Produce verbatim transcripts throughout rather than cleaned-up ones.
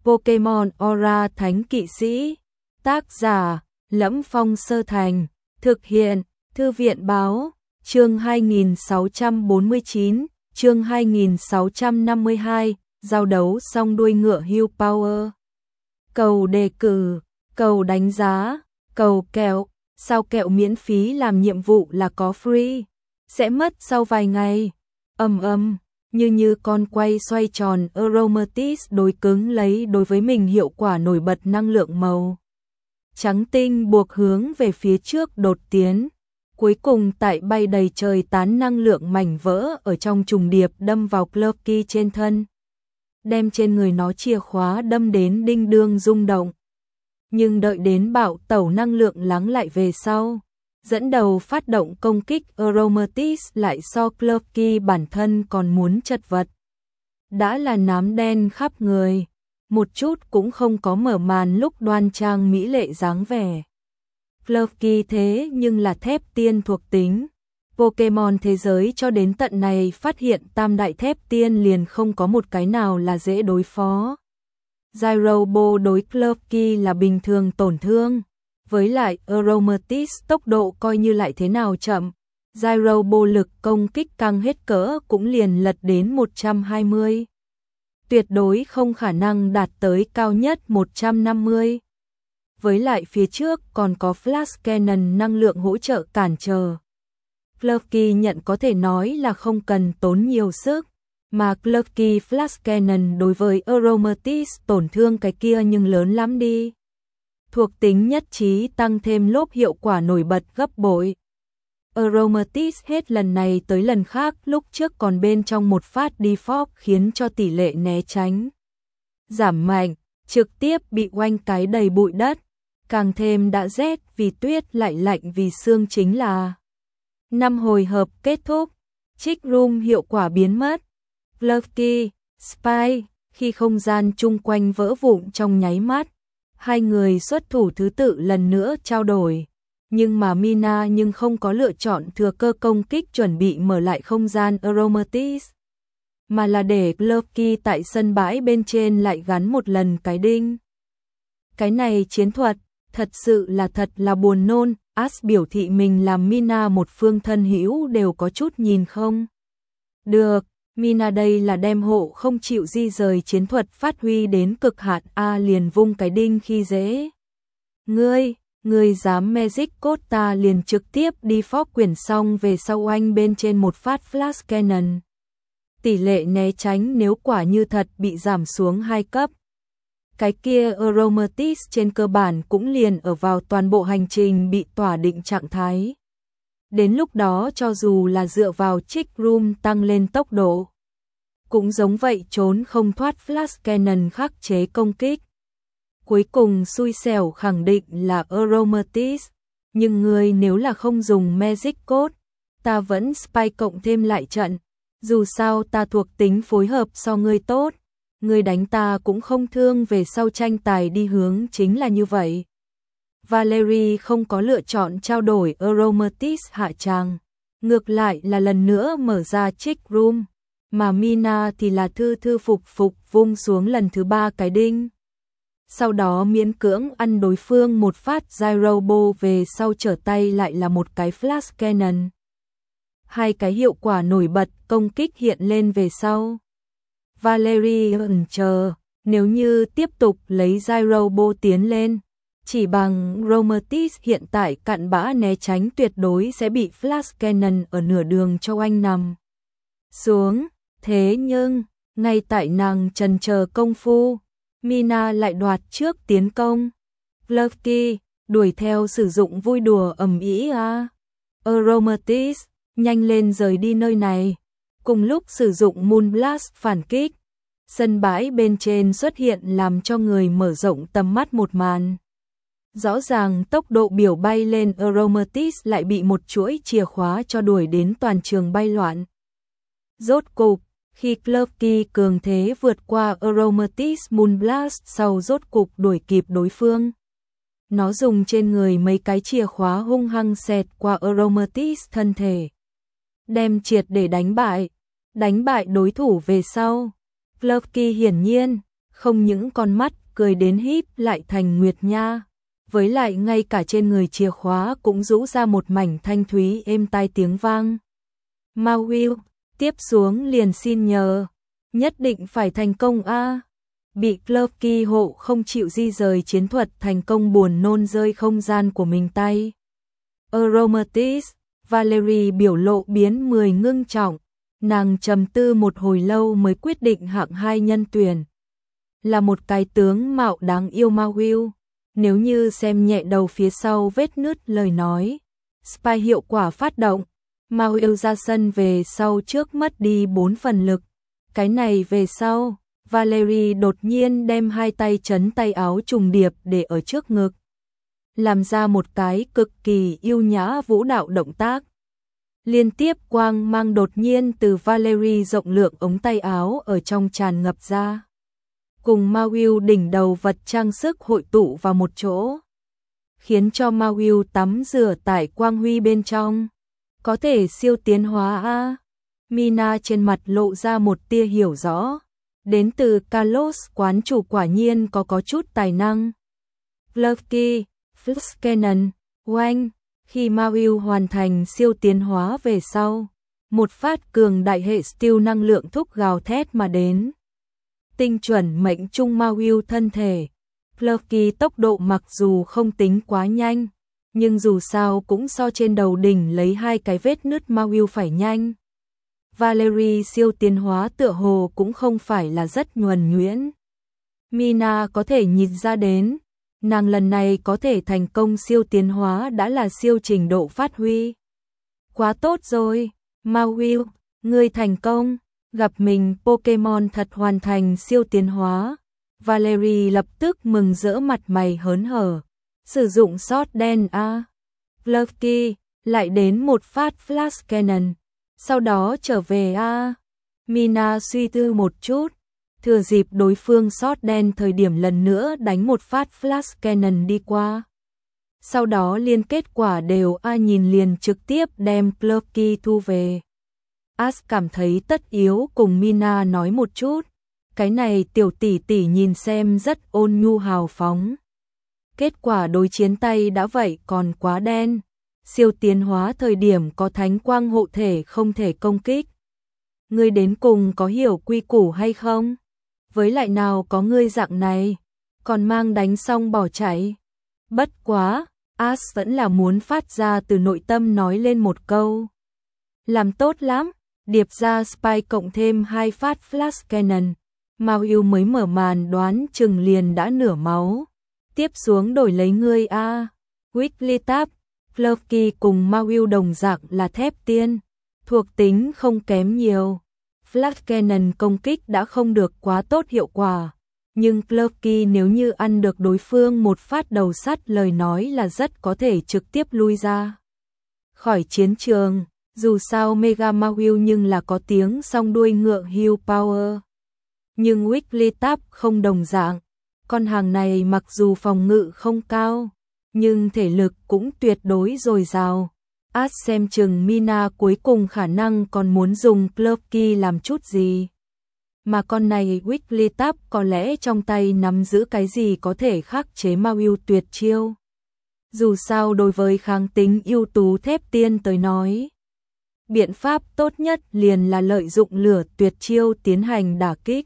Pokemon Aura Thánh Kỵ Sĩ. Tác giả: Lẫm Phong Sơ Thành. Thực hiện: Thư viện báo. Chương hai nghìn sáu trăm bốn mươi chín, chương hai nghìn sáu trăm năm mươi hai, giao đấu xong đuôi ngựa Hue Power. Cầu đề cử, cầu đánh giá, cầu kẹo, sao kẹo miễn phí làm nhiệm vụ là có free, sẽ mất sau vài ngày. Ầm ầm, như như con quay xoay tròn Aromatisse đối cứng lấy đối với mình hiệu quả nổi bật năng lượng màu trắng tinh buộc hướng về phía trước đột tiến. Cuối cùng tại bay đầy trời tán năng lượng mảnh vỡ ở trong trùng điệp đâm vào Klurky trên thân, đem trên người nó chìa khóa đâm đến đinh đương rung động. Nhưng đợi đến bạo tẩu năng lượng lắng lại về sau, dẫn đầu phát động công kích Aromatisse lại so Klurky bản thân còn muốn chật vật. Đã là nám đen khắp người, một chút cũng không có mở màn lúc đoan trang mỹ lệ dáng vẻ. Klurky thế nhưng là thép tiên thuộc tính. Pokemon thế giới cho đến tận này phát hiện tam đại thép tiên liền không có một cái nào là dễ đối phó. Gyrobo đối Klurky là bình thường tổn thương. Với lại Aromatisse tốc độ coi như lại thế nào chậm, Gyrobo lực công kích căng hết cỡ cũng liền lật đến một trăm hai mươi. Tuyệt đối không khả năng đạt tới cao nhất một trăm năm mươi. Với lại phía trước còn có Flash Cannon năng lượng hỗ trợ cản trở. Klurky nhận có thể nói là không cần tốn nhiều sức, mà Klurky Flash Cannon đối với Aromatisse tổn thương cái kia nhưng lớn lắm đi. Thuộc tính nhất trí tăng thêm lốp hiệu quả nổi bật gấp bội. Aromatisse hết lần này tới lần khác lúc trước còn bên trong một phát default khiến cho tỷ lệ né tránh giảm mạnh, trực tiếp bị oanh cái đầy bụi đất. Càng thêm đã rét vì tuyết lại lạnh vì sương chính là năm hồi hợp kết thúc, Trick Room hiệu quả biến mất. Klurky, Spike, khi không gian chung quanh vỡ vụn trong nháy mắt, hai người xuất thủ thứ tự lần nữa trao đổi, nhưng mà Mina nhưng không có lựa chọn thừa cơ công kích chuẩn bị mở lại không gian Aromatisse, mà là để Klurky tại sân bãi bên trên lại gắn một lần cái đinh. Cái này chiến thuật thật sự là thật là buồn nôn. Ash biểu thị mình làm Mina một phương thân hữu đều có chút nhìn không được. Mina đây là đem hộ không chịu di rời chiến thuật phát huy đến cực hạn. A liền vung cái đinh khi dễ. Ngươi, ngươi dám Magic Code ta liền trực tiếp đi phó quyển xong về sau anh bên trên một phát Flash Cannon. Tỷ lệ né tránh nếu quả như thật bị giảm xuống hai cấp, cái kia Aromatisse trên cơ bản cũng liền ở vào toàn bộ hành trình bị tỏa định trạng thái. Đến lúc đó cho dù là dựa vào Trick Room tăng lên tốc độ, cũng giống vậy trốn không thoát Flash Cannon khắc chế công kích. Cuối cùng xui xẻo khẳng định là Aromatisse, nhưng người nếu là không dùng Magic Code, ta vẫn Spike cộng thêm lại trận, dù sao ta thuộc tính phối hợp so ngươi tốt. Người đánh ta cũng không thương, về sau tranh tài đi hướng chính là như vậy. Valerie không có lựa chọn trao đổi Aromatisse hạ tràng, ngược lại là lần nữa mở ra Trick Room, mà Mina thì là thư thư phục phục vung xuống lần thứ ba cái đinh. Sau đó miễn cưỡng ăn đối phương một phát Gyrobo, về sau trở tay lại là một cái Flash Cannon. Hai cái hiệu quả nổi bật công kích hiện lên về sau. Valerie ẩn chờ, nếu như tiếp tục lấy Gyrobo tiến lên, chỉ bằng Aromatisse hiện tại cặn bã né tránh tuyệt đối sẽ bị Flash Cannon ở nửa đường cho anh nằm xuống. Thế nhưng, ngay tại nàng trần chờ công phu, Mina lại đoạt trước tiến công. Klurky đuổi theo sử dụng vui đùa ầm ĩ a. Aromatisse, nhanh lên rời đi nơi này. Cùng lúc sử dụng Moonblast phản kích, sân bãi bên trên xuất hiện làm cho người mở rộng tầm mắt một màn. Rõ ràng tốc độ biểu bay lên Aromatisse lại bị một chuỗi chìa khóa cho đuổi đến toàn trường bay loạn. Rốt cục, khi Klurky cường thế vượt qua Aromatisse Moonblast sau rốt cục đuổi kịp đối phương. Nó dùng trên người mấy cái chìa khóa hung hăng xẹt qua Aromatisse thân thể, đem triệt để đánh bại. Đánh bại đối thủ về sau, Klurky hiển nhiên không những con mắt cười đến híp lại thành nguyệt nha, với lại ngay cả trên người chìa khóa cũng rũ ra một mảnh thanh thúy êm tai tiếng vang. Ma Will, tiếp xuống liền xin nhờ, nhất định phải thành công a. Bị Clerky hộ không chịu di rời chiến thuật thành công buồn nôn rơi không gian của mình tay. Aromatis, Valerie biểu lộ biến mười ngưng trọng, nàng trầm tư một hồi lâu mới quyết định hạng hai nhân tuyển. Là một cái tướng mạo đáng yêu Ma Will, nếu như xem nhẹ đầu phía sau vết nứt lời nói. Spy hiệu quả phát động, Ma Will ra sân về sau trước mất đi bốn phần lực. Cái này về sau, Valerie đột nhiên đem hai tay trấn tay áo trùng điệp để ở trước ngực, làm ra một cái cực kỳ yêu nhã vũ đạo động tác. Liên tiếp quang mang đột nhiên từ Valerie rộng lượng ống tay áo ở trong tràn ngập ra, cùng Ma Will đỉnh đầu vật trang sức hội tụ vào một chỗ, khiến cho Ma Will tắm rửa tại quang huy bên trong. Có thể siêu tiến hóa a. Mina trên mặt lộ ra một tia hiểu rõ, đến từ Carlos quán chủ quả nhiên có có chút tài năng. Lucky, Fluxcanon, oanh, khi Ma Will hoàn thành siêu tiến hóa về sau, một phát cường đại hệ steel năng lượng thúc gào thét mà đến. Tinh chuẩn mệnh trung Ma Will thân thể. Lucky tốc độ mặc dù không tính quá nhanh, nhưng dù sao cũng so trên đầu đỉnh lấy hai cái vết nứt Ma Will phải nhanh. Valerie siêu tiến hóa tựa hồ cũng không phải là rất nhuần nhuyễn. Mina có thể nhìn ra đến, nàng lần này có thể thành công siêu tiến hóa đã là siêu trình độ phát huy. Quá tốt rồi, Ma Will, ngươi thành công, gặp mình Pokemon thật hoàn thành siêu tiến hóa. Valerie lập tức mừng rỡ mặt mày hớn hở, sử dụng sót đen a. Lucky, lại đến một phát Flash Cannon, sau đó trở về a. Mina suy tư một chút, thừa dịp đối phương sót đen thời điểm lần nữa đánh một phát Flash Cannon đi qua. Sau đó liên kết quả đều a nhìn liền trực tiếp đem Lucky thu về. Ash cảm thấy tất yếu cùng Mina nói một chút, cái này tiểu tỷ tỷ nhìn xem rất ôn nhu hào phóng. Kết quả đối chiến tay đã vậy còn quá đen, siêu tiến hóa thời điểm có thánh quang hộ thể không thể công kích. Ngươi đến cùng có hiểu quy củ hay không? Với lại nào có ngươi dạng này, còn mang đánh xong bỏ chạy. Bất quá, Ash vẫn là muốn phát ra từ nội tâm nói lên một câu. Làm tốt lắm, điệp ra Spy cộng thêm hai phát Flash Cannon. Ma Will mới mở màn đoán chừng liền đã nửa máu. Tiếp xuống đổi lấy ngươi a. Wigglytuff, Lucky cùng Ma Will đồng dạng là thép tiên, thuộc tính không kém nhiều. Flash Cannon công kích đã không được quá tốt hiệu quả, nhưng Lucky nếu như ăn được đối phương một phát đầu sắt lời nói là rất có thể trực tiếp lui ra khỏi chiến trường. Dù sao Mega Ma Will nhưng là có tiếng song đuôi ngựa Hill Power. Nhưng Wigglytuff không đồng dạng, con hàng này mặc dù phòng ngự không cao, nhưng thể lực cũng tuyệt đối dồi dào. Ash xem chừng Mina cuối cùng khả năng còn muốn dùng Lucky làm chút gì. Mà con này Wigglytuff có lẽ trong tay nắm giữ cái gì có thể khắc chế Ma Will tuyệt chiêu. Dù sao đối với kháng tính ưu tú thép tiên tới nói, biện pháp tốt nhất liền là lợi dụng lửa tuyệt chiêu tiến hành đả kích.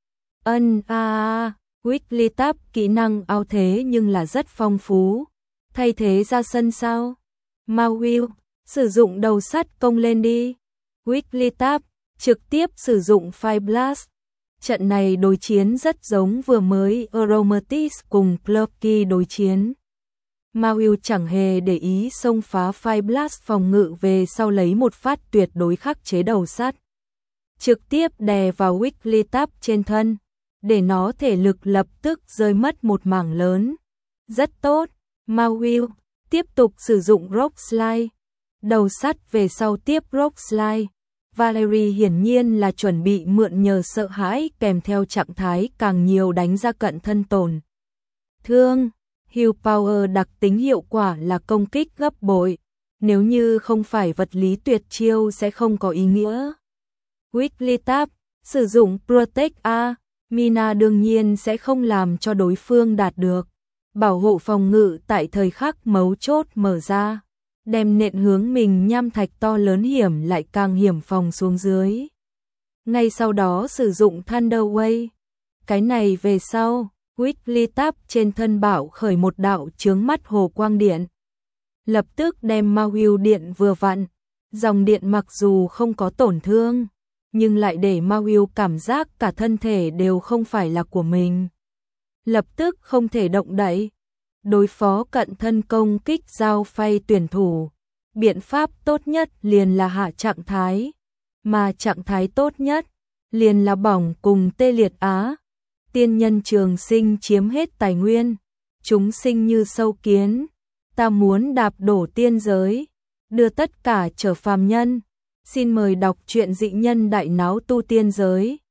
Ân a a, Wigglytuff kỹ năng ao thế nhưng là rất phong phú. Thay thế ra sân sao? Ma Will, sử dụng đầu sắt công lên đi. Wigglytuff, trực tiếp sử dụng Fire Blast. Trận này đối chiến rất giống vừa mới Aromatis cùng Lucky đối chiến. Ma Will chẳng hề để ý xông phá Fire Blast phòng ngự về sau lấy một phát tuyệt đối khắc chế đầu sắt, trực tiếp đè vào Wigglytuff trên thân, để nó thể lực lập tức rơi mất một mảng lớn. Rất tốt, Ma Will tiếp tục sử dụng Rock Slide. Đầu sắt về sau tiếp Rock Slide. Valerie hiển nhiên là chuẩn bị mượn nhờ sợ hãi kèm theo trạng thái càng nhiều đánh ra cận thân tổn thương. Heal Power đặc tính hiệu quả là công kích gấp bội, nếu như không phải vật lý tuyệt chiêu sẽ không có ý nghĩa. Wigglytuff sử dụng Protect A, Mina đương nhiên sẽ không làm cho đối phương đạt được. Bảo hộ phòng ngự tại thời khắc mấu chốt mở ra, đem nện hướng mình nham thạch to lớn hiểm lại càng hiểm phòng xuống dưới. Ngay sau đó sử dụng Thunder Wave. Cái này về sau, Wigglytuff trên thân bảo khởi một đạo chướng mắt hồ quang điện. Lập tức đem ma hưu điện vừa vặn. Dòng điện mặc dù không có tổn thương, nhưng lại để ma hưu cảm giác cả thân thể đều không phải là của mình. Lập tức không thể động đậy. Đối phó cận thân công kích giao phay tuyển thủ, biện pháp tốt nhất liền là hạ trạng thái, mà trạng thái tốt nhất liền là bỏng cùng tê liệt á. Tiên nhân trường sinh chiếm hết tài nguyên, chúng sinh như sâu kiến, ta muốn đạp đổ tiên giới, đưa tất cả trở phàm nhân. Xin mời đọc truyện Dị Nhân Đại Náo Tu Tiên Giới.